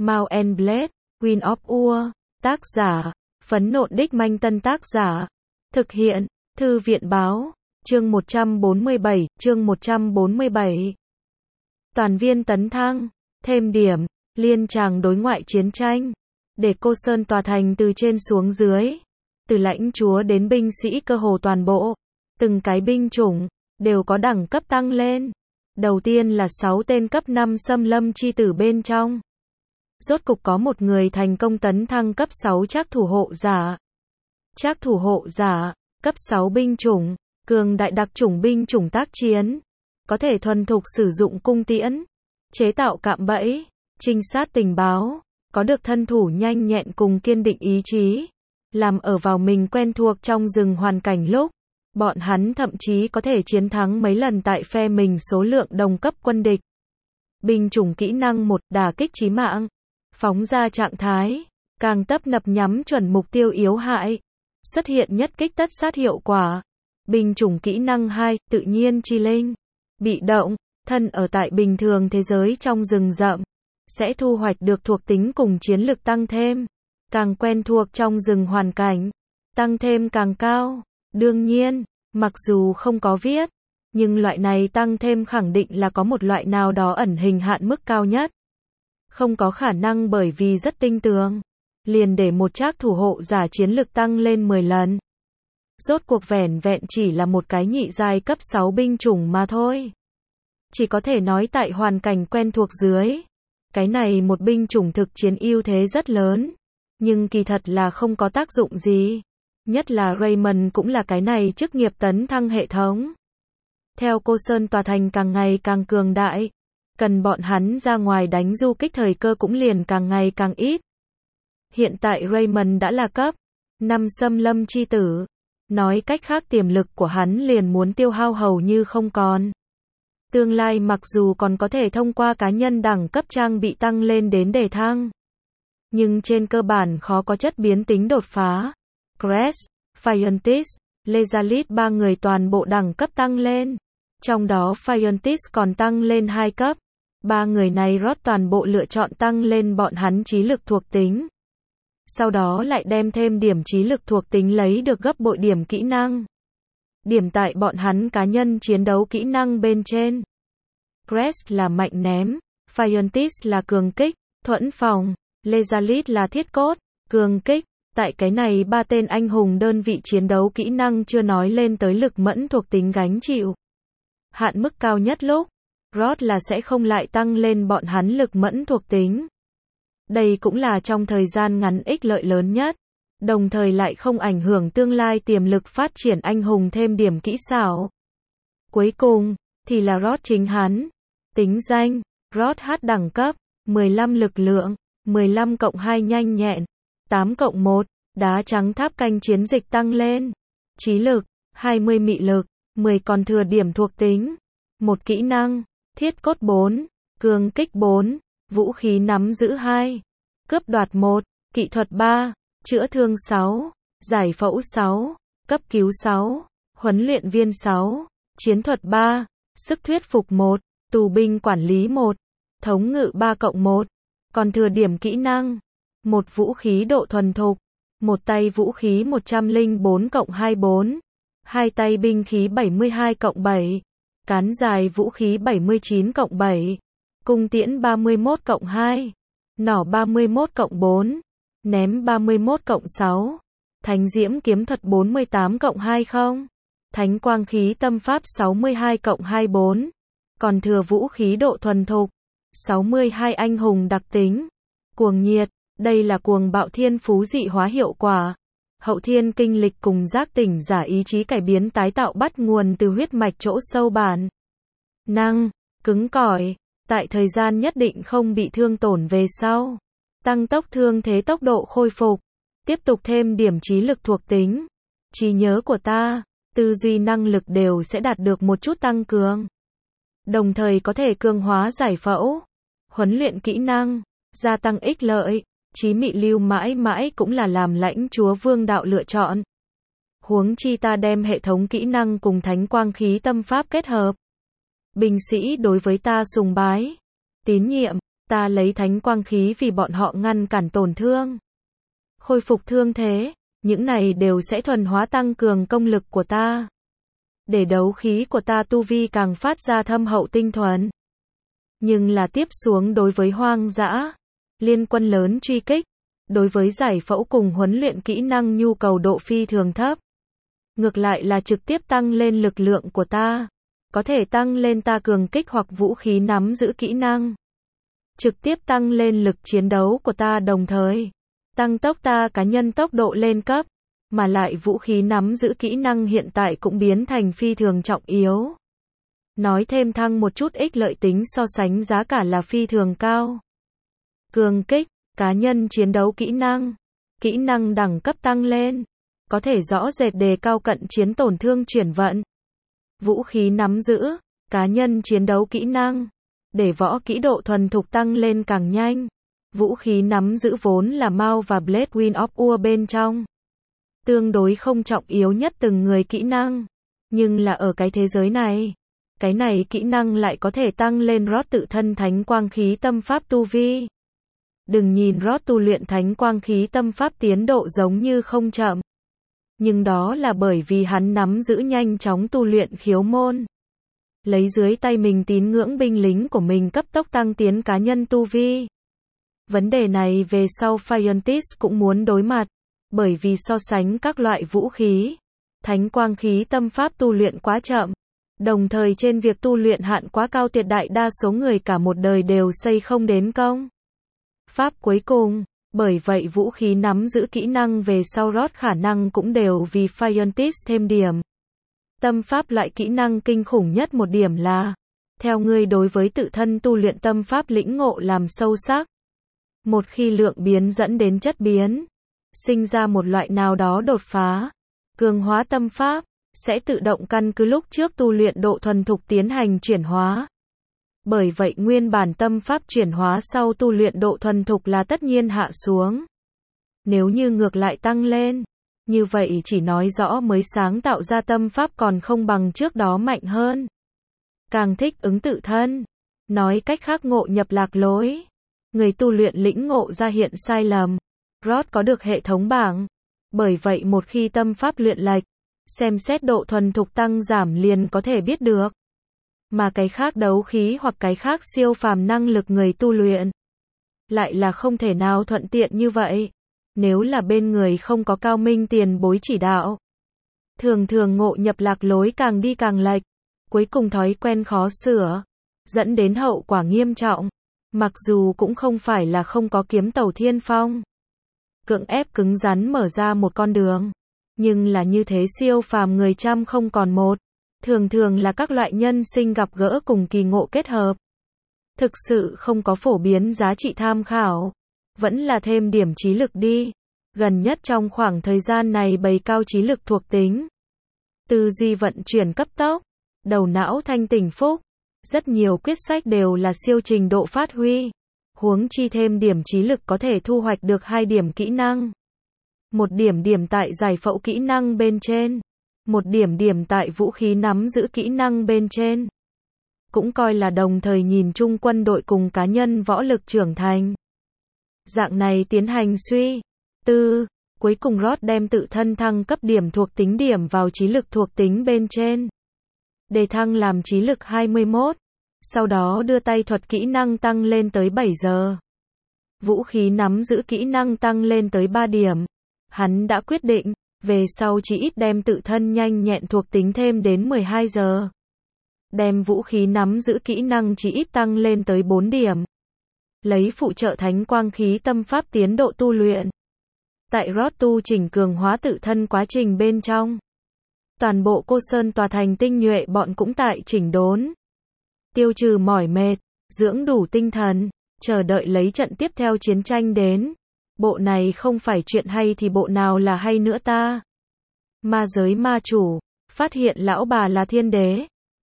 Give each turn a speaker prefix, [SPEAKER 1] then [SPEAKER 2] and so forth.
[SPEAKER 1] Mount and Blade, Queen of War, tác giả, Phấn Nộn Đích Manh Tân tác giả, thực hiện, Thư viện báo, chương 147. Toàn viên tấn thăng, thêm điểm, liên tràng đối ngoại chiến tranh, để Cô Sơn tòa thành từ trên xuống dưới, từ lãnh chúa đến binh sĩ cơ hồ toàn bộ, từng cái binh chủng, đều có đẳng cấp tăng lên. Đầu tiên là 6 tên cấp 5 xâm lâm chi tử bên trong. Rốt cục có một người thành công tấn thăng cấp 6 trác thủ hộ giả. Trác thủ hộ giả, cấp 6 binh chủng, cường đại đặc chủng binh chủng tác chiến, có thể thuần thục sử dụng cung tiễn, chế tạo cạm bẫy, trinh sát tình báo, có được thân thủ nhanh nhẹn cùng kiên định ý chí, làm ở vào mình quen thuộc trong rừng hoàn cảnh lúc, bọn hắn thậm chí có thể chiến thắng mấy lần tại phe mình số lượng đồng cấp quân địch. Binh chủng kỹ năng 1, đả kích chí mạng, phóng ra trạng thái, càng tấp nập nhắm chuẩn mục tiêu yếu hại, xuất hiện nhất kích tất sát hiệu quả. Binh chủng kỹ năng 2, tự nhiên chi linh, bị động, thân ở tại bình thường thế giới trong rừng rậm, sẽ thu hoạch được thuộc tính cùng chiến lực tăng thêm, càng quen thuộc trong rừng hoàn cảnh, tăng thêm càng cao. Đương nhiên, mặc dù không có viết, nhưng loại này tăng thêm khẳng định là có một loại nào đó ẩn hình hạn mức cao nhất. Không có khả năng bởi vì rất tinh tường, liền để một trác thủ hộ giả chiến lực tăng lên 10 lần. Rốt cuộc vẻn vẹn chỉ là một cái nhị giai cấp 6 binh chủng mà thôi. Chỉ có thể nói tại hoàn cảnh quen thuộc dưới, cái này một binh chủng thực chiến ưu thế rất lớn, nhưng kỳ thật là không có tác dụng gì. Nhất là Raymond cũng là cái này chức nghiệp tấn thăng hệ thống. Theo Cô Sơn tòa thành càng ngày càng cường đại, cần bọn hắn ra ngoài đánh du kích thời cơ cũng liền càng ngày càng ít. Hiện tại Raymond đã là cấp 5 xâm lâm chi tử, nói cách khác tiềm lực của hắn liền muốn tiêu hao hầu như không còn. Tương lai mặc dù còn có thể thông qua cá nhân đẳng cấp trang bị tăng lên đến đề thăng, nhưng trên cơ bản khó có chất biến tính đột phá. Crest, Fiontis, Lezalit ba người toàn bộ đẳng cấp tăng lên. Trong đó Fiontis còn tăng lên 2 cấp. Ba người này rót toàn bộ lựa chọn tăng lên bọn hắn trí lực thuộc tính. Sau đó lại đem thêm điểm trí lực thuộc tính lấy được gấp bội điểm kỹ năng. Điểm tại bọn hắn cá nhân chiến đấu kỹ năng bên trên. Crest là mạnh ném, Fiontis là cường kích, thuẫn phòng, Lezalit là thiết cốt, cường kích. Tại cái này ba tên anh hùng đơn vị chiến đấu kỹ năng chưa nói lên tới lực mẫn thuộc tính gánh chịu. Hạn mức cao nhất lúc, Rod là sẽ không lại tăng lên bọn hắn lực mẫn thuộc tính. Đây cũng là trong thời gian ngắn ích lợi lớn nhất, đồng thời lại không ảnh hưởng tương lai tiềm lực phát triển anh hùng thêm điểm kỹ xảo. Cuối cùng, thì là Rod chính hắn. Tính danh, Rod H đẳng cấp, 15 lực lượng, 15+2 nhanh nhẹn, 8+1, đá trắng tháp canh chiến dịch tăng lên. Trí lực, 20 mị lực, 10 còn thừa điểm thuộc tính. Một kỹ năng, thiết cốt 4, cường kích 4, vũ khí nắm giữ 2, cướp đoạt 1, kỹ thuật 3, chữa thương 6, giải phẫu 6, cấp cứu 6, huấn luyện viên 6, chiến thuật 3, sức thuyết phục 1, tù binh quản lý 1, thống ngự 3+1, còn thừa điểm kỹ năng. Một vũ khí độ thuần thục, một tay vũ khí 104+24, hai tay binh khí 72+7, cán dài vũ khí 79+7, cung tiễn 31+2, nỏ 31+4, ném 31+6, thánh diễm kiếm thuật 48+20, thánh quang khí tâm pháp 62+24, còn thừa vũ khí độ thuần thục, 62 anh hùng đặc tính, cuồng nhiệt. Đây là cuồng bạo thiên phú dị hóa hiệu quả. Hậu thiên kinh lịch cùng giác tỉnh giả ý chí cải biến tái tạo bắt nguồn từ huyết mạch chỗ sâu bản năng, cứng cỏi, tại thời gian nhất định không bị thương tổn về sau. Tăng tốc thương thế tốc độ khôi phục. Tiếp tục thêm điểm trí lực thuộc tính. Trí nhớ của ta, tư duy năng lực đều sẽ đạt được một chút tăng cường. Đồng thời có thể cường hóa giải phẫu, huấn luyện kỹ năng, gia tăng ích lợi. Chí mị lưu mãi mãi cũng là làm lãnh chúa vương đạo lựa chọn. Huống chi ta đem hệ thống kỹ năng cùng thánh quang khí tâm pháp kết hợp. Binh sĩ đối với ta sùng bái, tín nhiệm, Ta lấy thánh quang khí vì bọn họ ngăn cản tổn thương, khôi phục thương thế, những này đều sẽ thuần hóa tăng cường công lực của ta. Để đấu khí của ta tu vi càng phát ra thâm hậu tinh thuần. Nhưng là tiếp xuống đối với hoang dã, liên quân lớn truy kích, đối với giải phẫu cùng huấn luyện kỹ năng nhu cầu độ phi thường thấp. Ngược lại là trực tiếp tăng lên lực lượng của ta, có thể tăng lên ta cường kích hoặc vũ khí nắm giữ kỹ năng. Trực tiếp tăng lên lực chiến đấu của ta đồng thời, tăng tốc ta cá nhân tốc độ lên cấp, mà lại vũ khí nắm giữ kỹ năng hiện tại cũng biến thành phi thường trọng yếu. Nói thêm thăng một chút ích lợi tính so sánh giá cả là phi thường cao. Cường kích, cá nhân chiến đấu kỹ năng đẳng cấp tăng lên, có thể rõ rệt đề cao cận chiến tổn thương chuyển vận. Vũ khí nắm giữ, cá nhân chiến đấu kỹ năng, để võ kỹ độ thuần thục tăng lên càng nhanh. Vũ khí nắm giữ vốn là Mao và Blade Wind of Ur bên trong. Tương đối không trọng yếu nhất từng người kỹ năng. Nhưng là ở cái thế giới này, cái này kỹ năng lại có thể tăng lên Rod tự thân thánh quang khí tâm pháp tu vi. Đừng nhìn Rod tu luyện thánh quang khí tâm pháp tiến độ giống như không chậm. Nhưng đó là bởi vì hắn nắm giữ nhanh chóng tu luyện khiếu môn. Lấy dưới tay mình tín ngưỡng binh lính của mình cấp tốc tăng tiến cá nhân tu vi. Vấn đề này về sau Fiontis cũng muốn đối mặt, bởi vì so sánh các loại vũ khí, thánh quang khí tâm pháp tu luyện quá chậm, đồng thời trên việc tu luyện hạn quá cao, tuyệt đại đa số người cả một đời đều xây không đến công pháp cuối cùng. Bởi vậy vũ khí nắm giữ kỹ năng về sau Rod khả năng cũng đều vì Fiontis thêm điểm. Tâm pháp loại kỹ năng kinh khủng nhất một điểm là, theo ngươi đối với tự thân tu luyện tâm pháp lĩnh ngộ làm sâu sắc. Một khi lượng biến dẫn đến chất biến, sinh ra một loại nào đó đột phá, cường hóa tâm pháp, sẽ tự động căn cứ lúc trước tu luyện độ thuần thục tiến hành chuyển hóa. Bởi vậy nguyên bản tâm pháp chuyển hóa sau tu luyện độ thuần thục là tất nhiên hạ xuống. Nếu như ngược lại tăng lên, như vậy chỉ nói rõ mới sáng tạo ra tâm pháp còn không bằng trước đó mạnh hơn. Càng thích ứng tự thân. Nói cách khác ngộ nhập lạc lối. Người tu luyện lĩnh ngộ ra hiện sai lầm. Rod có được hệ thống bảng. Bởi vậy một khi tâm pháp luyện lệch, xem xét độ thuần thục tăng giảm liền có thể biết được. Mà cái khác đấu khí hoặc cái khác siêu phàm năng lực người tu luyện, lại là không thể nào thuận tiện như vậy. Nếu là bên người không có cao minh tiền bối chỉ đạo, thường thường ngộ nhập lạc lối càng đi càng lệch, cuối cùng thói quen khó sửa, dẫn đến hậu quả nghiêm trọng. Mặc dù cũng không phải là không có kiếm tàu thiên phong, cưỡng ép cứng rắn mở ra một con đường, nhưng là như thế siêu phàm người trăm không còn một, thường thường là các loại nhân sinh gặp gỡ cùng kỳ ngộ kết hợp. Thực sự không có phổ biến giá trị tham khảo, vẫn là thêm điểm trí lực đi. Gần nhất trong khoảng thời gian này bày cao trí lực thuộc tính, tư duy vận chuyển cấp tốc, đầu não thanh tỉnh phúc, rất nhiều quyết sách đều là siêu trình độ phát huy. Huống chi thêm điểm trí lực có thể thu hoạch được 2 điểm kỹ năng. Một điểm tại giải phẫu kỹ năng bên trên, một điểm tại vũ khí nắm giữ kỹ năng bên trên. Cũng coi là đồng thời nhìn chung quân đội cùng cá nhân võ lực trưởng thành. Dạng này tiến hành suy tư, cuối cùng Rod đem tự thân thăng cấp điểm thuộc tính điểm vào trí lực thuộc tính bên trên. Để thăng làm trí lực 21, sau đó đưa tay thuật kỹ năng tăng lên tới 7 giờ. Vũ khí nắm giữ kỹ năng tăng lên tới 3 điểm. Hắn đã quyết định, về sau chỉ ít đem tự thân nhanh nhẹn thuộc tính thêm đến 12 giờ. Đem vũ khí nắm giữ kỹ năng chỉ ít tăng lên tới 4 điểm. Lấy phụ trợ thánh quang khí tâm pháp tiến độ tu luyện. Tại Rod tu chỉnh cường hóa tự thân quá trình bên trong, toàn bộ Cô Sơn tòa thành tinh nhuệ bọn cũng tại chỉnh đốn. Tiêu trừ mỏi mệt, dưỡng đủ tinh thần, chờ đợi lấy trận tiếp theo chiến tranh đến. Bộ này không phải chuyện hay thì bộ nào là hay nữa ta? Ma giới ma chủ, phát hiện lão bà là thiên đế.